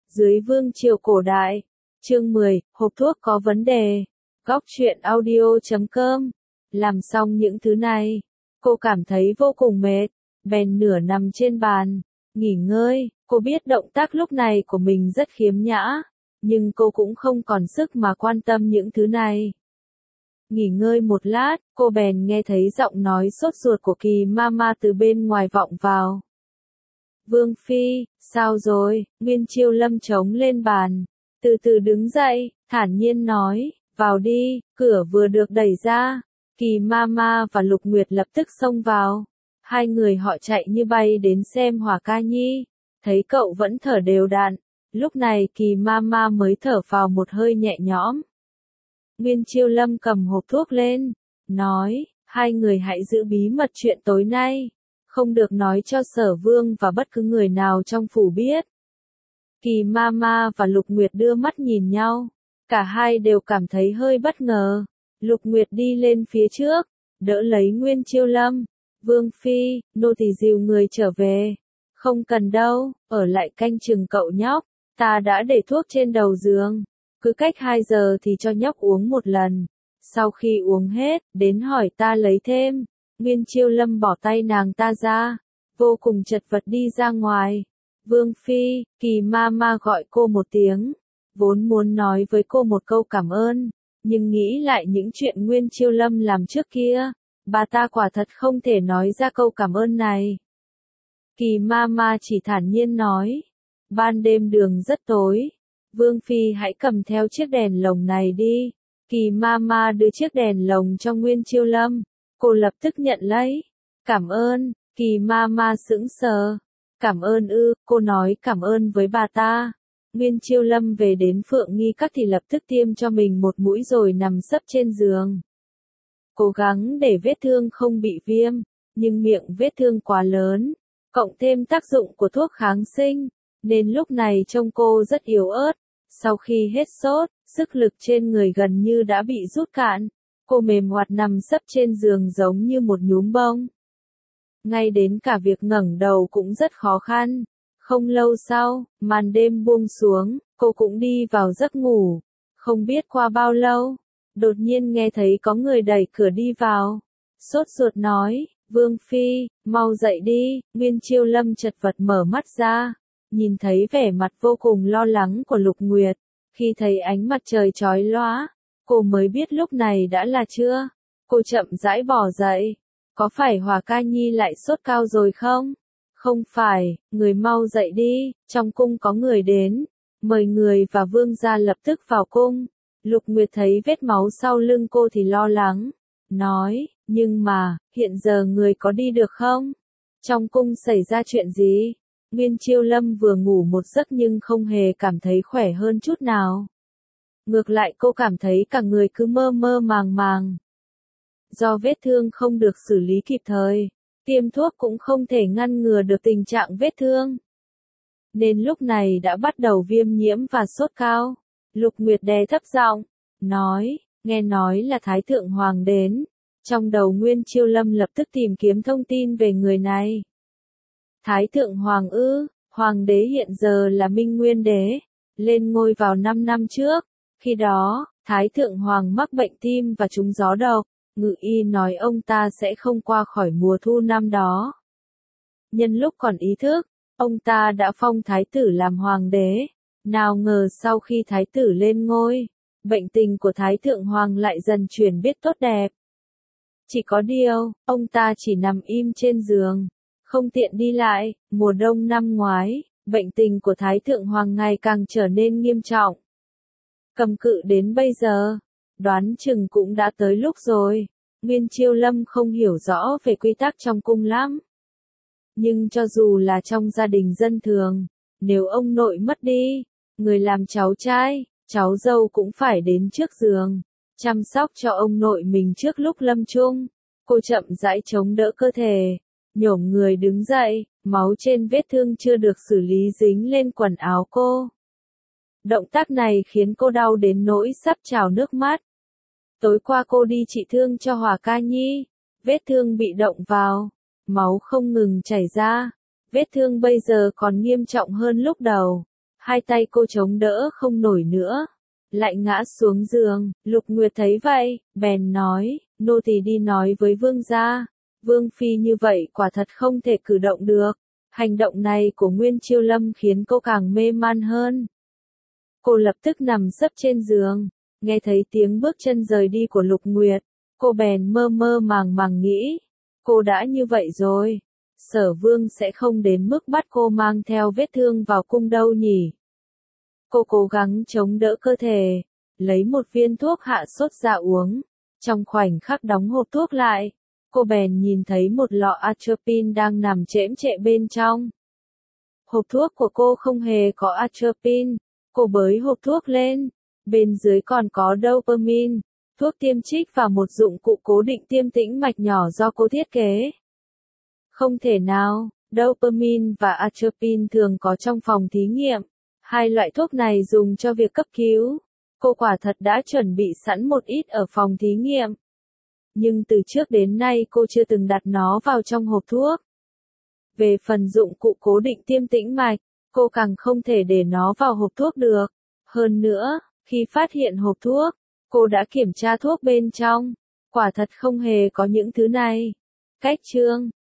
Dưới vương triều cổ đại. Chương 10, hộp thuốc có vấn đề. Góc truyện audio.com. Làm xong những thứ này, cô cảm thấy vô cùng mệt, bèn nửa nằm trên bàn, nghỉ ngơi. Cô biết động tác lúc này của mình rất khiếm nhã, nhưng cô cũng không còn sức mà quan tâm những thứ này. Nghỉ ngơi một lát, cô bèn nghe thấy giọng nói sốt ruột của Kỳ Mama từ bên ngoài vọng vào. Vương Phi, sao rồi? Nguyên Chiêu Lâm chống lên bàn, từ từ đứng dậy, thản nhiên nói, vào đi. Cửa vừa được đẩy ra, Kỳ Mama và Lục Nguyệt lập tức xông vào. Hai người họ chạy như bay đến xem Hỏa Ca Nhi, thấy cậu vẫn thở đều đặn. Lúc này Kỳ Mama mới thở vào một hơi nhẹ nhõm. Nguyên Chiêu Lâm cầm hộp thuốc lên, nói, hai người hãy giữ bí mật chuyện tối nay, không được nói cho Sở Vương và bất cứ người nào trong phủ biết. Kỳ Mama và Lục Nguyệt đưa mắt nhìn nhau, cả hai đều cảm thấy hơi bất ngờ. Lục Nguyệt đi lên phía trước, đỡ lấy Nguyên Chiêu Lâm. Vương Phi, nô tỳ dìu người trở về. Không cần đâu, ở lại canh chừng cậu nhóc, ta đã để thuốc trên đầu giường. Cứ cách 2 giờ thì cho nhóc uống một lần. Sau khi uống hết, đến hỏi ta lấy thêm. Nguyên Chiêu Lâm bỏ tay nàng ta ra, vô cùng chật vật đi ra ngoài. Vương Phi, Kỳ Mama gọi cô một tiếng, vốn muốn nói với cô một câu cảm ơn, nhưng nghĩ lại những chuyện Nguyên Chiêu Lâm làm trước kia, bà ta quả thật không thể nói ra câu cảm ơn này. Kỳ Mama chỉ thản nhiên nói, ban đêm đường rất tối, Vương Phi hãy cầm theo chiếc đèn lồng này đi. Kỳ Mama đưa chiếc đèn lồng cho Nguyên Chiêu Lâm, cô lập tức nhận lấy. Cảm ơn. Kỳ Mama sững sờ. Cảm ơn ư? Cô nói cảm ơn với bà ta. Nguyên Chiêu Lâm về đến Phượng Nghi Các thì lập tức tiêm cho mình một mũi rồi nằm sấp trên giường. Cố gắng để vết thương không bị viêm, nhưng miệng vết thương quá lớn, cộng thêm tác dụng của thuốc kháng sinh, nên lúc này trông cô rất yếu ớt. Sau khi hết sốt, sức lực trên người gần như đã bị rút cạn, cô mềm oặt nằm sấp trên giường giống như một nhúm bông. Ngay đến cả việc ngẩng đầu cũng rất khó khăn. Không lâu sau, màn đêm buông xuống, cô cũng đi vào giấc ngủ. Không biết qua bao lâu, đột nhiên nghe thấy có người đẩy cửa đi vào. Sốt ruột nói, Vương Phi, mau dậy đi. Nguyên Chiêu Lâm chật vật mở mắt ra, nhìn thấy vẻ mặt vô cùng lo lắng của Lục Nguyệt. Khi thấy ánh mặt trời chói lóa, cô mới biết lúc này đã là trưa. Cô chậm rãi bò dậy. Có phải Hỏa Ca Nhi lại sốt cao rồi không? Không phải, người mau dậy đi, trong cung có người đến. Mời người và vương gia lập tức vào cung. Lục Nguyệt thấy vết máu sau lưng cô thì lo lắng. Nói, nhưng mà, hiện giờ người có đi được không? Trong cung xảy ra chuyện gì? Nguyên Chiêu Lâm vừa ngủ một giấc nhưng không hề cảm thấy khỏe hơn chút nào. Ngược lại cô cảm thấy cả người cứ mơ mơ màng màng. Do vết thương không được xử lý kịp thời, tiêm thuốc cũng không thể ngăn ngừa được tình trạng vết thương, nên lúc này đã bắt đầu viêm nhiễm và sốt cao. Lục Nguyệt đè thấp giọng, nói, nghe nói là Thái Thượng Hoàng đến. Trong đầu Nguyên Chiêu Lâm lập tức tìm kiếm thông tin về người này. Thái Thượng Hoàng ư? Hoàng đế hiện giờ là Minh Nguyên Đế, lên ngôi vào 5 năm trước. Khi đó, Thái Thượng Hoàng mắc bệnh tim và trúng gió độc. Ngự y nói ông ta sẽ không qua khỏi mùa thu năm đó. Nhân lúc còn ý thức, ông ta đã phong thái tử làm hoàng đế. Nào ngờ sau khi thái tử lên ngôi, bệnh tình của Thái Thượng Hoàng lại dần chuyển biến tốt đẹp. Chỉ có điều, ông ta chỉ nằm im trên giường, không tiện đi lại. Mùa đông năm ngoái, bệnh tình của Thái Thượng Hoàng ngày càng trở nên nghiêm trọng. Cầm cự đến bây giờ, đoán chừng cũng đã tới lúc rồi. Nguyên Chiêu Lâm không hiểu rõ về quy tắc trong cung lắm. Nhưng cho dù là trong gia đình dân thường, nếu ông nội mất đi, người làm cháu trai, cháu dâu cũng phải đến trước giường, chăm sóc cho ông nội mình trước lúc lâm chung. Cô chậm rãi chống đỡ cơ thể, nhổm người đứng dậy, máu trên vết thương chưa được xử lý dính lên quần áo cô. Động tác này khiến cô đau đến nỗi sắp trào nước mắt. Tối qua cô đi trị thương cho Hỏa Ca Nhi, vết thương bị động vào, máu không ngừng chảy ra, vết thương bây giờ còn nghiêm trọng hơn lúc đầu. Hai tay cô chống đỡ không nổi nữa, lại ngã xuống giường. Lục Nguyệt thấy vậy, bèn nói, nô tỳ đi nói với vương gia. Vương phi như vậy quả thật không thể cử động được. Hành động này của Nguyên Chiêu Lâm khiến cô càng mê man hơn. Cô lập tức nằm sấp trên giường, nghe thấy tiếng bước chân rời đi của Lục Nguyệt, cô bèn mơ mơ màng màng nghĩ, cô đã như vậy rồi, Sở Vương sẽ không đến mức bắt cô mang theo vết thương vào cung đâu nhỉ. Cô cố gắng chống đỡ cơ thể, lấy một viên thuốc hạ sốt ra uống, trong khoảnh khắc đóng hộp thuốc lại, cô bèn nhìn thấy một lọ atropine đang nằm chễm chệ bên trong. Hộp thuốc của cô không hề có atropine. Cô bới hộp thuốc lên, bên dưới còn có dopamine, thuốc tiêm trích và một dụng cụ cố định tiêm tĩnh mạch nhỏ do cô thiết kế. Không thể nào, dopamine và atropine thường có trong phòng thí nghiệm. Hai loại thuốc này dùng cho việc cấp cứu. Cô quả thật đã chuẩn bị sẵn một ít ở phòng thí nghiệm. Nhưng từ trước đến nay cô chưa từng đặt nó vào trong hộp thuốc. Về phần dụng cụ cố định tiêm tĩnh mạch, cô càng không thể để nó vào hộp thuốc được. Hơn nữa, khi phát hiện hộp thuốc, cô đã kiểm tra thuốc bên trong. Quả thật không hề có những thứ này. Cách chương